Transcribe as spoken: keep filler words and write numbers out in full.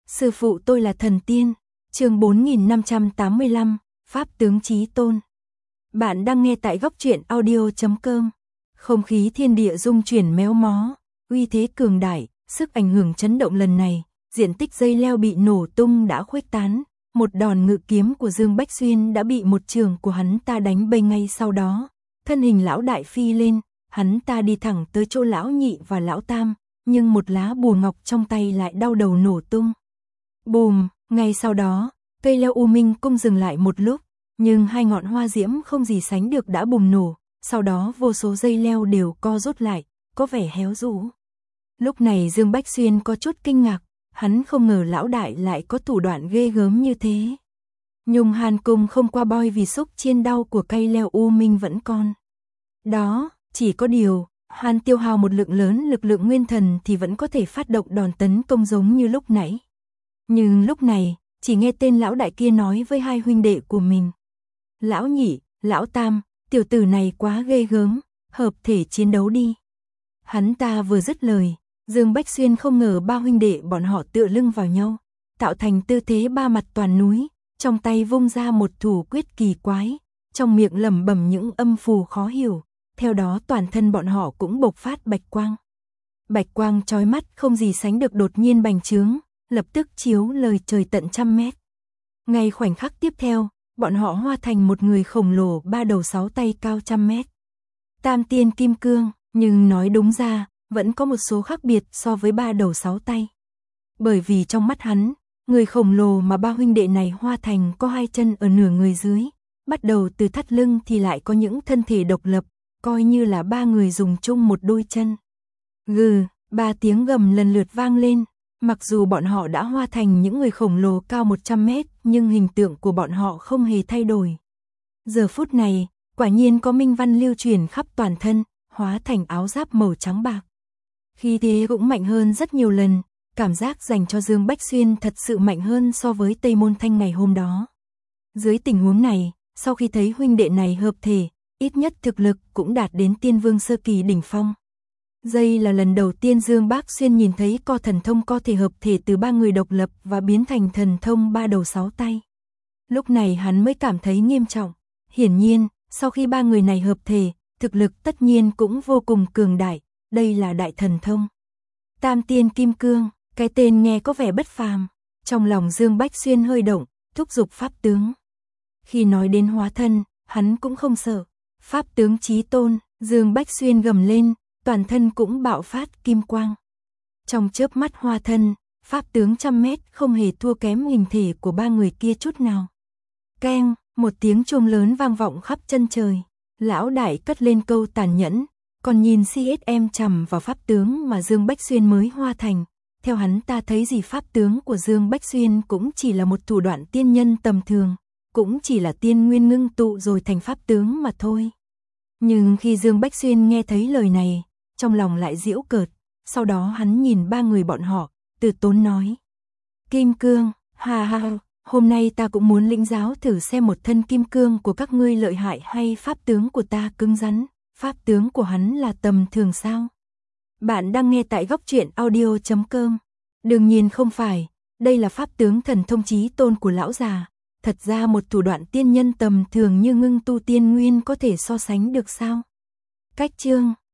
Sư phụ tôi là thần tiên. Chương bốn nghìn năm trăm tám mươi lăm, Pháp tướng Chí Tôn. Bạn đang nghe tại góc truyện audio chấm com. Không khí thiên địa rung chuyển méo mó, uy thế cường đại, sức ảnh hưởng chấn động lần này, diện tích dây leo bị nổ tung đã khuếch tán, một đòn ngự kiếm của Dương Bách Xuyên đã bị một trường của hắn ta đánh bay ngay sau đó. Thân hình lão đại phi lên, hắn ta đi thẳng tới chỗ lão nhị và lão tam, nhưng một lá bùa ngọc trong tay lại đau đầu nổ tung. Bùm, ngay sau đó, cây leo U Minh Cung dừng lại một lúc, nhưng hai ngọn hoa diễm không gì sánh được đã bùng nổ, sau đó vô số dây leo đều co rút lại, có vẻ héo rũ. Lúc này Dương Bách Xuyên có chút kinh ngạc, hắn không ngờ lão đại lại có thủ đoạn ghê gớm như thế. Nhung Hàn Cung không qua boi vì xúc chiên đau của cây leo U Minh vẫn còn. Đó, chỉ có điều, hắn tiêu hao một lượng lớn lực lượng nguyên thần thì vẫn có thể phát động đòn tấn công giống như lúc nãy. Nhưng lúc này, chỉ nghe tên lão đại kia nói với hai huynh đệ của mình. Lão nhị, lão tam, tiểu tử này quá ghê gớm, hợp thể chiến đấu đi. Hắn ta vừa dứt lời, Dương Bách Xuyên không ngờ ba huynh đệ bọn họ tựa lưng vào nhau, tạo thành tư thế ba mặt toàn núi, trong tay vung ra một thủ quyết kỳ quái, trong miệng lẩm bẩm những âm phù khó hiểu, theo đó toàn thân bọn họ cũng bộc phát bạch quang. Bạch quang chói mắt không gì sánh được đột nhiên bành trướng, lập tức chiếu lời trời tận trăm mét. Ngay khoảnh khắc tiếp theo, bọn họ hóa thành một người khổng lồ ba đầu sáu tay cao trăm mét. Tam tiên kim cương, nhưng nói đúng ra, vẫn có một số khác biệt so với ba đầu sáu tay. Bởi vì trong mắt hắn, người khổng lồ mà ba huynh đệ này hóa thành có hai chân ở nửa người dưới, bắt đầu từ thắt lưng thì lại có những thân thể độc lập, coi như là ba người dùng chung một đôi chân. Gừ, ba tiếng gầm lần lượt vang lên. Mặc dù bọn họ đã hóa thành những người khổng lồ cao một trăm mét, nhưng hình tượng của bọn họ không hề thay đổi. Giờ phút này, quả nhiên có minh văn lưu truyền khắp toàn thân, hóa thành áo giáp màu trắng bạc. Khí thế cũng mạnh hơn rất nhiều lần, cảm giác dành cho Dương Bách Xuyên thật sự mạnh hơn so với Tây Môn Thanh ngày hôm đó. Dưới tình huống này, sau khi thấy huynh đệ này hợp thể, ít nhất thực lực cũng đạt đến tiên vương sơ kỳ đỉnh phong. Đây là lần đầu tiên Dương Bách Xuyên nhìn thấy co thần thông có thể hợp thể từ ba người độc lập và biến thành thần thông ba đầu sáu tay. Lúc này hắn mới cảm thấy nghiêm trọng. Hiển nhiên, sau khi ba người này hợp thể, thực lực tất nhiên cũng vô cùng cường đại, đây là đại thần thông. Tam tiên kim cương, cái tên nghe có vẻ bất phàm. Trong lòng Dương Bách Xuyên hơi động, thúc giục pháp tướng. Khi nói đến hóa thân, hắn cũng không sợ. Pháp tướng Chí Tôn, Dương Bách Xuyên gầm lên, toàn thân cũng bạo phát kim quang. Trong chớp mắt hóa thân, pháp tướng trăm mét không hề thua kém hình thể của ba người kia chút nào. Keng, một tiếng chuông lớn vang vọng khắp chân trời. Lão đại cất lên câu tàn nhẫn, còn nhìn xê ét em chằm vào pháp tướng mà Dương Bách Xuyên mới hóa thành. Theo hắn ta thấy gì pháp tướng của Dương Bách Xuyên cũng chỉ là một thủ đoạn tiên nhân tầm thường, cũng chỉ là tiên nguyên ngưng tụ rồi thành pháp tướng mà thôi. Nhưng khi Dương Bách Xuyên nghe thấy lời này, trong lòng lại giễu cợt, sau đó hắn nhìn ba người bọn họ, từ tốn nói. Kim cương, ha ha ha, hôm nay ta cũng muốn lĩnh giáo thử xem một thân kim cương của các ngươi lợi hại hay pháp tướng của ta cứng rắn, pháp tướng của hắn là tầm thường sao? Bạn đang nghe tại góc truyện audio chấm com. Đương nhiên không phải, đây là pháp tướng thần thông Chí Tôn của lão già, thật ra một thủ đoạn tiên nhân tầm thường như ngưng tu tiên nguyên có thể so sánh được sao? Cách chương